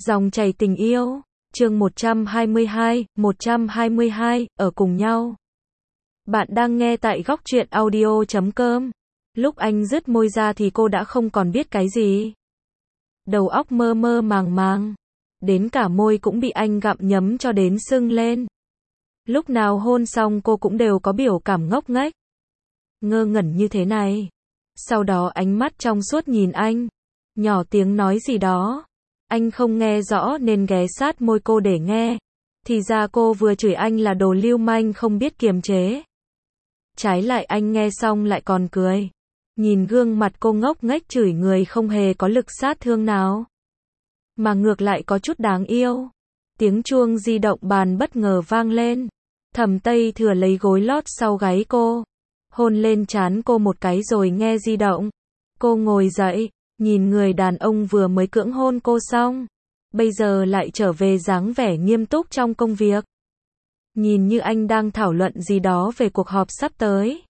Dòng chảy tình yêu, chương 122, ở cùng nhau. Bạn đang nghe tại góc truyện audio.com. Lúc anh dứt môi ra thì cô đã không còn biết cái gì. Đầu óc mơ mơ màng màng. Đến cả môi cũng bị anh gặm nhấm cho đến sưng lên. Lúc nào hôn xong cô cũng đều có biểu cảm ngốc nghếch. Ngơ ngẩn như thế này. Sau đó ánh mắt trong suốt nhìn anh. Nhỏ tiếng nói gì đó. Anh không nghe rõ nên ghé sát môi cô để nghe. Thì ra cô vừa chửi anh là đồ lưu manh không biết kiềm chế. Trái lại anh nghe xong lại còn cười. Nhìn gương mặt cô ngốc nghếch chửi người không hề có lực sát thương nào. Mà ngược lại có chút đáng yêu. Tiếng chuông di động bàn bất ngờ vang lên. Thẩm Tây Thừa lấy gối lót sau gáy cô. Hôn lên trán cô một cái rồi nghe di động. Cô ngồi dậy. Nhìn người đàn ông vừa mới cưỡng hôn cô xong, bây giờ lại trở về dáng vẻ nghiêm túc trong công việc. Nhìn như anh đang thảo luận gì đó về cuộc họp sắp tới.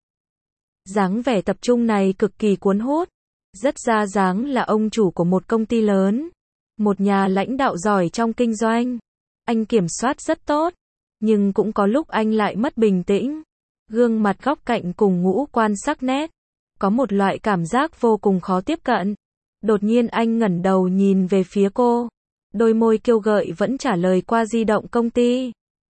Dáng vẻ tập trung này cực kỳ cuốn hút, rất ra dáng là ông chủ của một công ty lớn, một nhà lãnh đạo giỏi trong kinh doanh. Anh kiểm soát rất tốt, nhưng cũng có lúc anh lại mất bình tĩnh. Gương mặt góc cạnh cùng ngũ quan sắc nét, có một loại cảm giác vô cùng khó tiếp cận. Đột nhiên anh ngẩng đầu nhìn về phía cô. Đôi môi kiêu gợi vẫn trả lời qua di động công ty.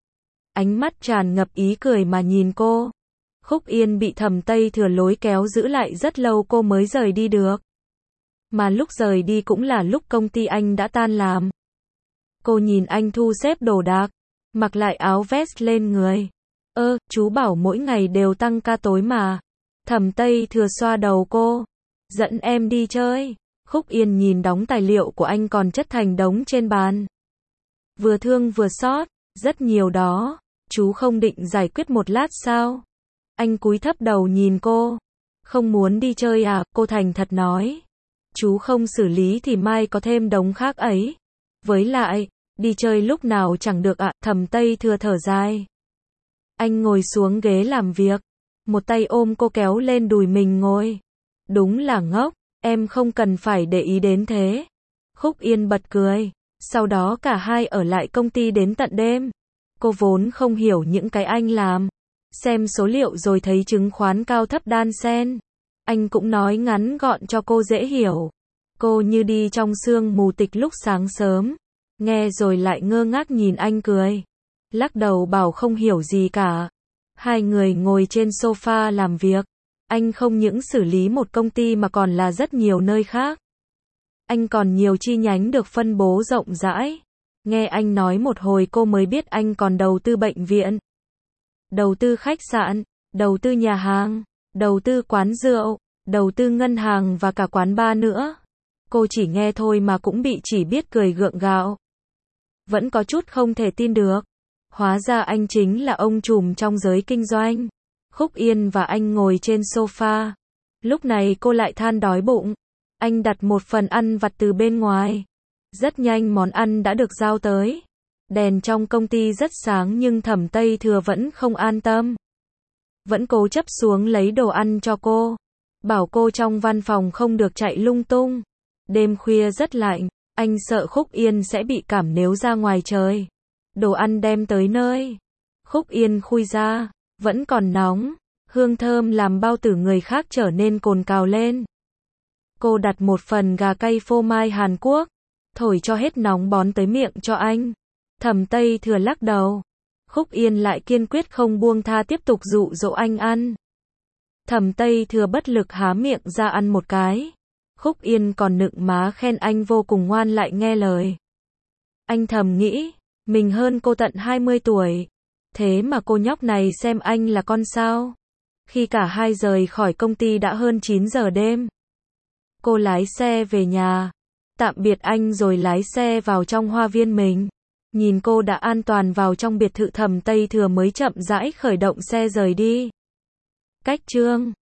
Ánh mắt tràn ngập ý cười mà nhìn cô. Khúc Yên bị Thẩm Tây Thừa lối kéo giữ lại rất lâu cô mới rời đi được. Mà lúc rời đi cũng là lúc công ty anh đã tan làm. Cô nhìn anh thu xếp đồ đạc, mặc lại áo vest lên người. Chú bảo mỗi ngày đều tăng ca tối mà. Thẩm Tây Thừa xoa đầu cô. Dẫn em đi chơi. Khúc Yên nhìn đống tài liệu của anh còn chất thành đống trên bàn. Vừa thương vừa xót, rất nhiều đó. Chú không định giải quyết một lát sao? Anh cúi thấp đầu nhìn cô. Không muốn đi chơi à? Cô thành thật nói. Chú không xử lý thì mai có thêm đống khác ấy. Với lại, đi chơi lúc nào chẳng được ạ. Thẩm Tây Thừa thở dài. Anh ngồi xuống ghế làm việc. Một tay ôm cô kéo lên đùi mình ngồi. Đúng là ngốc. Em không cần phải để ý đến thế. Khúc Yên bật cười. Sau đó cả hai ở lại công ty đến tận đêm. Cô vốn không hiểu những cái anh làm. Xem số liệu rồi thấy chứng khoán cao thấp đan xen. Anh cũng nói ngắn gọn cho cô dễ hiểu. Cô như đi trong sương mù tịch lúc sáng sớm. Nghe rồi lại ngơ ngác nhìn anh cười. Lắc đầu bảo không hiểu gì cả. Hai người ngồi trên sofa làm việc. Anh không những xử lý một công ty mà còn là rất nhiều nơi khác. Anh còn nhiều chi nhánh được phân bố rộng rãi. Nghe anh nói một hồi cô mới biết anh còn đầu tư bệnh viện, đầu tư khách sạn, đầu tư nhà hàng, đầu tư quán rượu, đầu tư ngân hàng và cả quán bar nữa. Cô chỉ nghe thôi mà cũng bị chỉ biết cười gượng gạo. Vẫn có chút không thể tin được. Hóa ra anh chính là ông trùm trong giới kinh doanh. Khúc Yên và anh ngồi trên sofa. Lúc này cô lại than đói bụng. Anh đặt một phần ăn vặt từ bên ngoài. Rất nhanh món ăn đã được giao tới. Đèn trong công ty rất sáng nhưng Thẩm Tây Thừa vẫn không an tâm. Vẫn cố chấp xuống lấy đồ ăn cho cô. Bảo cô trong văn phòng không được chạy lung tung. Đêm khuya rất lạnh. Anh sợ Khúc Yên sẽ bị cảm nếu ra ngoài trời. Đồ ăn đem tới nơi. Khúc Yên khui ra. Vẫn còn nóng, hương thơm làm bao tử người khác trở nên cồn cào lên. Cô đặt một phần gà cay phô mai Hàn Quốc, thổi cho hết nóng bón tới miệng cho anh. Thẩm Tây Thừa lắc đầu. Khúc Yên lại kiên quyết không buông tha tiếp tục dụ dỗ anh ăn. Thẩm Tây Thừa bất lực há miệng ra ăn một cái. Khúc Yên còn nựng má khen anh vô cùng ngoan lại nghe lời. Anh thầm nghĩ, mình hơn cô tận 20 tuổi. Thế mà cô nhóc này xem anh là con sao. Khi cả hai rời khỏi công ty đã hơn 9 giờ đêm. Cô lái xe về nhà. Tạm biệt anh rồi lái xe vào trong hoa viên mình. Nhìn cô đã an toàn vào trong biệt thự Thẩm Tây Thừa mới chậm rãi khởi động xe rời đi. Cách chương